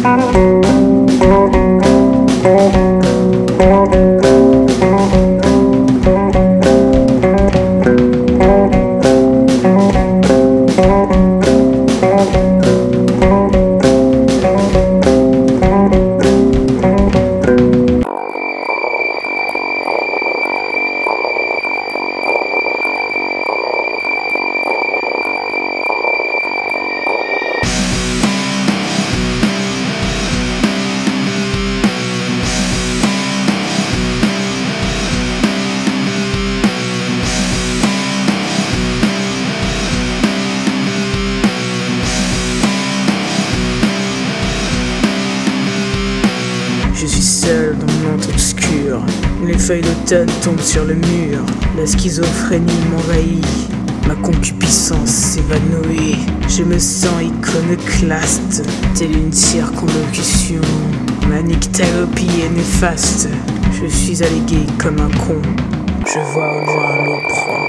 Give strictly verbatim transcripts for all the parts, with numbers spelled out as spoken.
Je suis seul dans mon antre obscur, où les feuilles d'automne tombent sur le mur. La schizophrénie m'envahit, ma concupiscence s'évanouit. Je me sens iconoclaste, telle une circonlocution. Ma nyctalopie est néfaste, je suis allégué comme un con. Je vois au loin l'eau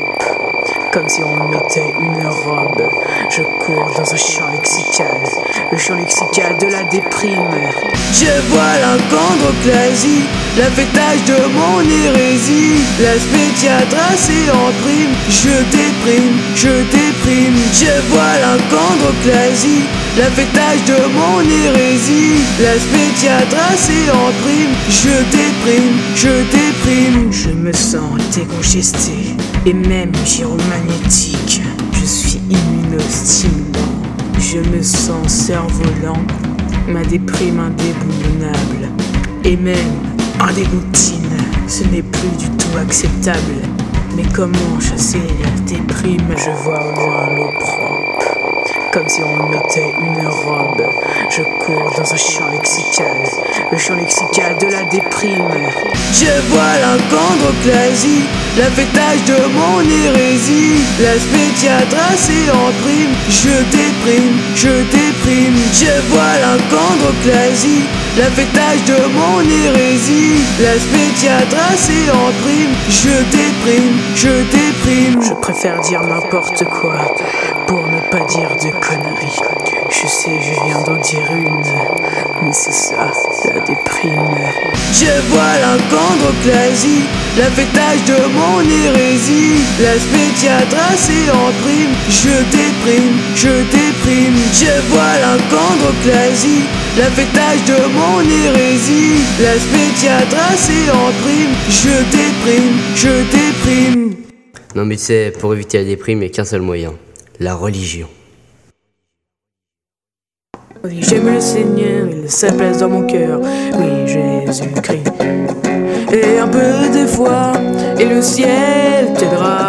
propre, comme si on me mettait une robe. Je cours dans un champ lexical, le champ lexical de la déprime. Je vois l'achondroplasie, l'affectage de mon hérésie. L'aspect tracé en prime, je déprime, je déprime. Je vois l'achondroplasie, l'affectage de mon hérésie. L'aspect tracé en prime, je déprime, je déprime. Je me sens décongesté et même gyromagnétique. Je suis immunostimulant, je me sens cerf-volant. Ma déprime indéboulonnable et même en dégoutine, ce n'est plus du tout acceptable. Mais comment chasser la déprime? Je vois au loin l'eau propre, comme si on me mettait une robe. Je cours dans un champ lexical, le champ lexical de la déprime. Je vois l'achondroplasie, l'affectage de mon hérésie. L'aspect tracé en prime, je déprime, je déprime. Je vois l'achondroplasie, l'affectage de mon hérésie. L'aspect tracé en prime, je déprime, je déprime. Je préfère dire n'importe quoi pour ne pas dire de conneries. Je sais, je viens d'en dire une, mais c'est ça, la déprime. Je vois l'achondroplasie, l'affectage de mon hérésie. L'aspect tracé en prime, je déprime, je déprime. Je vois l'achondroplasie, l'affectage de mon hérésie. L'aspect tracé en prime, je déprime, je déprime. Non mais tu sais, pour éviter la déprime, il n'y a qu'un seul moyen, la religion. Oui, j'aime le Seigneur, il se place dans mon cœur. Oui, Jésus-Christ. Et un peu de foi, et le ciel t'aidera.